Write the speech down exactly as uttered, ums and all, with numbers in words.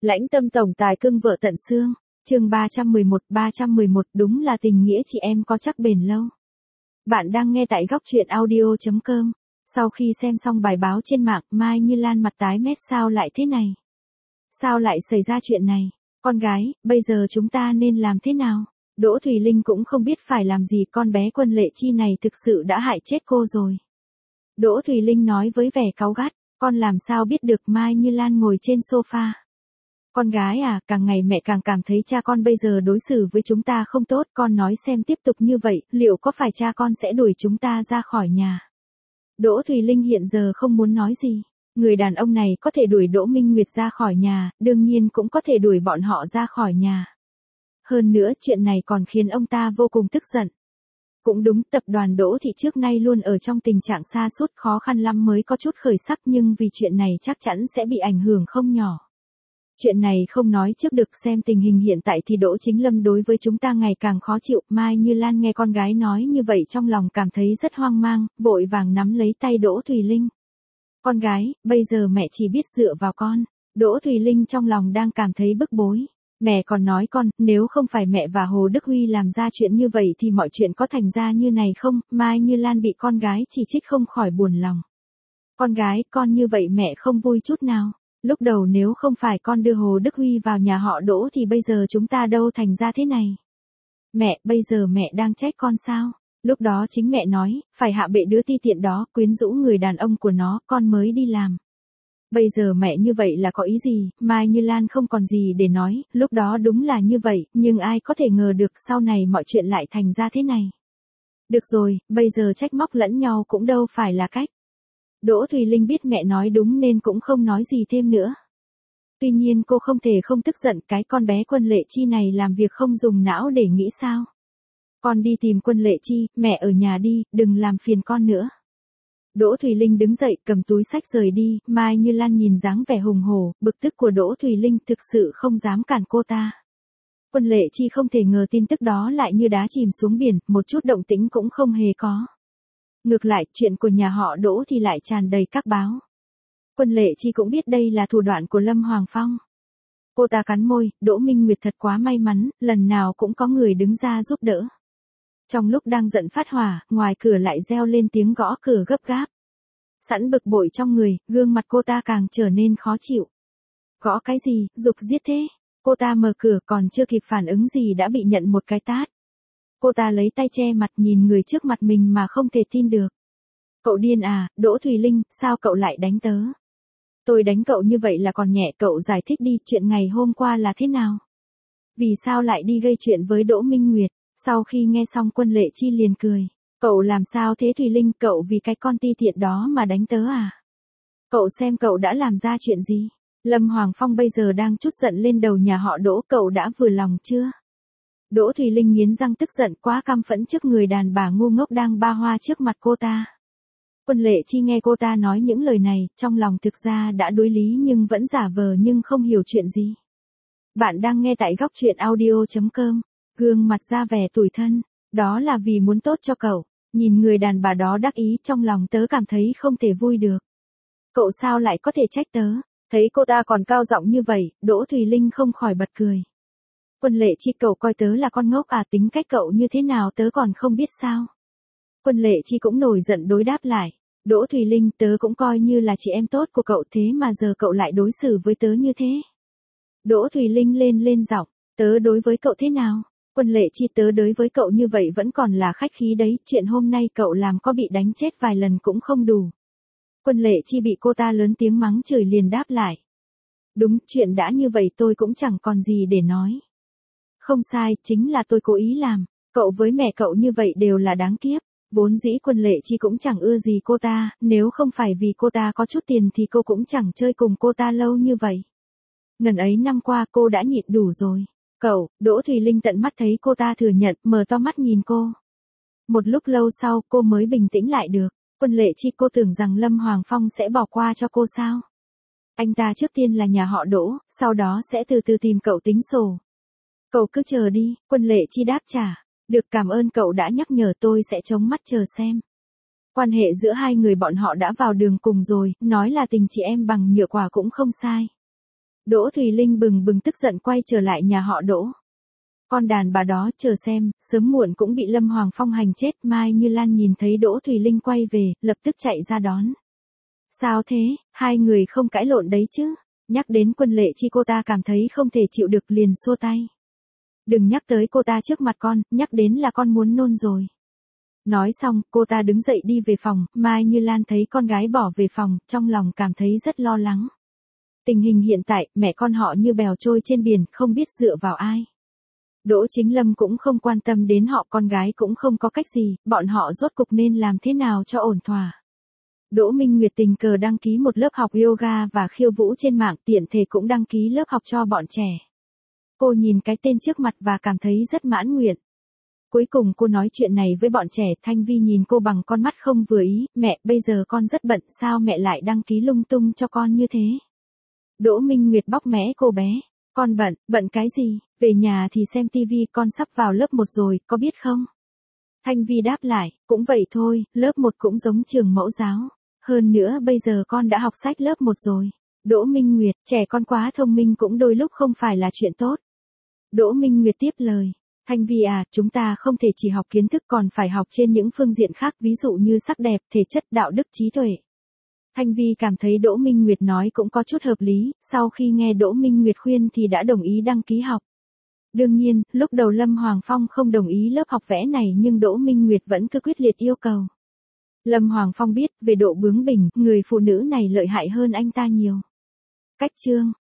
Lãnh tâm tổng tài cưng vợ tận xương, chương ba trăm mười một, ba trăm mười một đúng là tình nghĩa chị em có chắc bền lâu. Bạn đang nghe tại góc truyện audio chấm com. Sau khi xem xong bài báo trên mạng, Mai Như Lan mặt tái mét sao lại thế này? Sao lại xảy ra chuyện này? Con gái, bây giờ chúng ta nên làm thế nào? Đỗ Thùy Linh cũng không biết phải làm gì, con bé Quân Lệ Chi này thực sự đã hại chết cô rồi. Đỗ Thùy Linh nói với vẻ cáu gắt, con làm sao biết được? Mai Như Lan ngồi trên sofa. Con gái à, càng ngày mẹ càng cảm thấy cha con bây giờ đối xử với chúng ta không tốt, con nói xem tiếp tục như vậy, liệu có phải cha con sẽ đuổi chúng ta ra khỏi nhà? Đỗ Thùy Linh hiện giờ không muốn nói gì. Người đàn ông này có thể đuổi Đỗ Minh Nguyệt ra khỏi nhà, đương nhiên cũng có thể đuổi bọn họ ra khỏi nhà. Hơn nữa, chuyện này còn khiến ông ta vô cùng tức giận. Cũng đúng, tập đoàn Đỗ Thị trước nay luôn ở trong tình trạng sa sút, khó khăn lắm mới có chút khởi sắc, nhưng vì chuyện này chắc chắn sẽ bị ảnh hưởng không nhỏ. Chuyện này không nói trước được, xem tình hình hiện tại thì Đỗ Chính Lâm đối với chúng ta ngày càng khó chịu. Mai Như Lan nghe con gái nói như vậy trong lòng cảm thấy rất hoang mang, vội vàng nắm lấy tay Đỗ Thùy Linh. Con gái, bây giờ mẹ chỉ biết dựa vào con. Đỗ Thùy Linh trong lòng đang cảm thấy bức bối. Mẹ còn nói con, nếu không phải mẹ và Hồ Đức Huy làm ra chuyện như vậy thì mọi chuyện có thành ra như này không? Mai Như Lan bị con gái chỉ trích không khỏi buồn lòng. Con gái, con như vậy mẹ không vui chút nào. Lúc đầu nếu không phải con đưa Hồ Đức Huy vào nhà họ Đỗ thì bây giờ chúng ta đâu thành ra thế này. Mẹ, bây giờ mẹ đang trách con sao? Lúc đó chính mẹ nói, phải hạ bệ đứa ti tiện đó, quyến rũ người đàn ông của nó, con mới đi làm. Bây giờ mẹ như vậy là có ý gì? Mai Như Lan không còn gì để nói, lúc đó đúng là như vậy, nhưng ai có thể ngờ được sau này mọi chuyện lại thành ra thế này. Được rồi, bây giờ trách móc lẫn nhau cũng đâu phải là cách. Đỗ Thùy Linh biết mẹ nói đúng nên cũng không nói gì thêm nữa. Tuy nhiên cô không thể không tức giận, cái con bé Quân Lệ Chi này làm việc không dùng não để nghĩ sao. Con đi tìm Quân Lệ Chi, mẹ ở nhà đi, đừng làm phiền con nữa. Đỗ Thùy Linh đứng dậy cầm túi xách rời đi, Mai Như Lan nhìn dáng vẻ hùng hổ, bực tức của Đỗ Thùy Linh thực sự không dám cản cô ta. Quân Lệ Chi không thể ngờ tin tức đó lại như đá chìm xuống biển, một chút động tĩnh cũng không hề có. Ngược lại, chuyện của nhà họ Đỗ thì lại tràn đầy các báo. Quân Lệ Chi cũng biết đây là thủ đoạn của Lâm Hoàng Phong. Cô ta cắn môi, Đỗ Minh Nguyệt thật quá may mắn, lần nào cũng có người đứng ra giúp đỡ. Trong lúc đang giận phát hỏa, ngoài cửa lại reo lên tiếng gõ cửa gấp gáp. Sẵn bực bội trong người, gương mặt cô ta càng trở nên khó chịu. Gõ cái gì, giục giết thế? Cô ta mở cửa còn chưa kịp phản ứng gì đã bị nhận một cái tát. Cô ta lấy tay che mặt nhìn người trước mặt mình mà không thể tin được. Cậu điên à, Đỗ Thùy Linh, sao cậu lại đánh tớ? Tôi đánh cậu như vậy là còn nhẹ, cậu giải thích đi, chuyện ngày hôm qua là thế nào? Vì sao lại đi gây chuyện với Đỗ Minh Nguyệt? Sau khi nghe xong Quân Lệ Chi liền cười. Cậu làm sao thế Thùy Linh, cậu vì cái con ti tiện đó mà đánh tớ à? Cậu xem cậu đã làm ra chuyện gì? Lâm Hoàng Phong bây giờ đang trút giận lên đầu nhà họ Đỗ, cậu đã vừa lòng chưa? Đỗ Thùy Linh nghiến răng tức giận, quá căm phẫn trước người đàn bà ngu ngốc đang ba hoa trước mặt cô ta. Quân Lệ Chi nghe cô ta nói những lời này, trong lòng thực ra đã đối lý nhưng vẫn giả vờ nhưng không hiểu chuyện gì. Bạn đang nghe tại góc truyện audio chấm com. Gương mặt ra vẻ tủi thân, đó là vì muốn tốt cho cậu. Nhìn người đàn bà đó đắc ý, trong lòng tớ cảm thấy không thể vui được. Cậu sao lại có thể trách tớ? Thấy cô ta còn cao giọng như vậy, Đỗ Thùy Linh không khỏi bật cười. Quân Lệ Chi, cậu coi tớ là con ngốc à, tính cách cậu như thế nào tớ còn không biết sao? Quân Lệ Chi cũng nổi giận đối đáp lại. Đỗ Thùy Linh, tớ cũng coi như là chị em tốt của cậu, thế mà giờ cậu lại đối xử với tớ như thế. Đỗ Thùy Linh lên lên giọng, tớ đối với cậu thế nào? Quân Lệ Chi, tớ đối với cậu như vậy vẫn còn là khách khí đấy, chuyện hôm nay cậu làm có bị đánh chết vài lần cũng không đủ. Quân Lệ Chi bị cô ta lớn tiếng mắng chửi liền đáp lại. Đúng, chuyện đã như vậy tôi cũng chẳng còn gì để nói. Không sai, chính là tôi cố ý làm, cậu với mẹ cậu như vậy đều là đáng kiếp. Vốn dĩ Quân Lệ Chi cũng chẳng ưa gì cô ta, nếu không phải vì cô ta có chút tiền thì cô cũng chẳng chơi cùng cô ta lâu như vậy. Ngần ấy năm qua cô đã nhịn đủ rồi. Cậu, Đỗ Thùy Linh tận mắt thấy cô ta thừa nhận, mở to mắt nhìn cô. Một lúc lâu sau cô mới bình tĩnh lại được. Quân Lệ Chi, cô tưởng rằng Lâm Hoàng Phong sẽ bỏ qua cho cô sao? Anh ta trước tiên là nhà họ Đỗ, sau đó sẽ từ từ tìm cậu tính sổ. Cậu cứ chờ đi, Quân Lệ Chi đáp trả. Được, cảm ơn cậu đã nhắc nhở, tôi sẽ chống mắt chờ xem. Quan hệ giữa hai người bọn họ đã vào đường cùng rồi, nói là tình chị em bằng nhựa quả cũng không sai. Đỗ Thùy Linh bừng bừng tức giận quay trở lại nhà họ Đỗ. Con đàn bà đó, chờ xem, sớm muộn cũng bị Lâm Hoàng Phong hành chết. Mai Như Lan nhìn thấy Đỗ Thùy Linh quay về, lập tức chạy ra đón. Sao thế, hai người không cãi lộn đấy chứ? Nhắc đến Quân Lệ Chi cô ta cảm thấy không thể chịu được liền xua tay. Đừng nhắc tới cô ta trước mặt con, nhắc đến là con muốn nôn rồi. Nói xong, cô ta đứng dậy đi về phòng. Mai Như Lan thấy con gái bỏ về phòng, trong lòng cảm thấy rất lo lắng. Tình hình hiện tại, mẹ con họ như bèo trôi trên biển, không biết dựa vào ai. Đỗ Chính Lâm cũng không quan tâm đến họ, con gái cũng không có cách gì, bọn họ rốt cục nên làm thế nào cho ổn thỏa. Đỗ Minh Nguyệt tình cờ đăng ký một lớp học yoga và khiêu vũ trên mạng, tiện thể cũng đăng ký lớp học cho bọn trẻ. Cô nhìn cái tên trước mặt và cảm thấy rất mãn nguyện. Cuối cùng cô nói chuyện này với bọn trẻ. Thanh Vi nhìn cô bằng con mắt không vừa ý. Mẹ, bây giờ con rất bận, sao mẹ lại đăng ký lung tung cho con như thế? Đỗ Minh Nguyệt bóc mẽ cô bé. Con bận, bận cái gì? Về nhà thì xem tivi, con sắp vào lớp một rồi, có biết không? Thanh Vi đáp lại, cũng vậy thôi, lớp một cũng giống trường mẫu giáo. Hơn nữa bây giờ con đã học sách lớp một rồi. Đỗ Minh Nguyệt, trẻ con quá thông minh cũng đôi lúc không phải là chuyện tốt. Đỗ Minh Nguyệt tiếp lời. Thanh Vi à, chúng ta không thể chỉ học kiến thức, còn phải học trên những phương diện khác, ví dụ như sắc đẹp, thể chất, đạo đức, trí tuệ. Thanh Vi cảm thấy Đỗ Minh Nguyệt nói cũng có chút hợp lý, sau khi nghe Đỗ Minh Nguyệt khuyên thì đã đồng ý đăng ký học. Đương nhiên, lúc đầu Lâm Hoàng Phong không đồng ý lớp học vẽ này nhưng Đỗ Minh Nguyệt vẫn cứ quyết liệt yêu cầu. Lâm Hoàng Phong biết, về độ bướng bỉnh, người phụ nữ này lợi hại hơn anh ta nhiều. Cách chương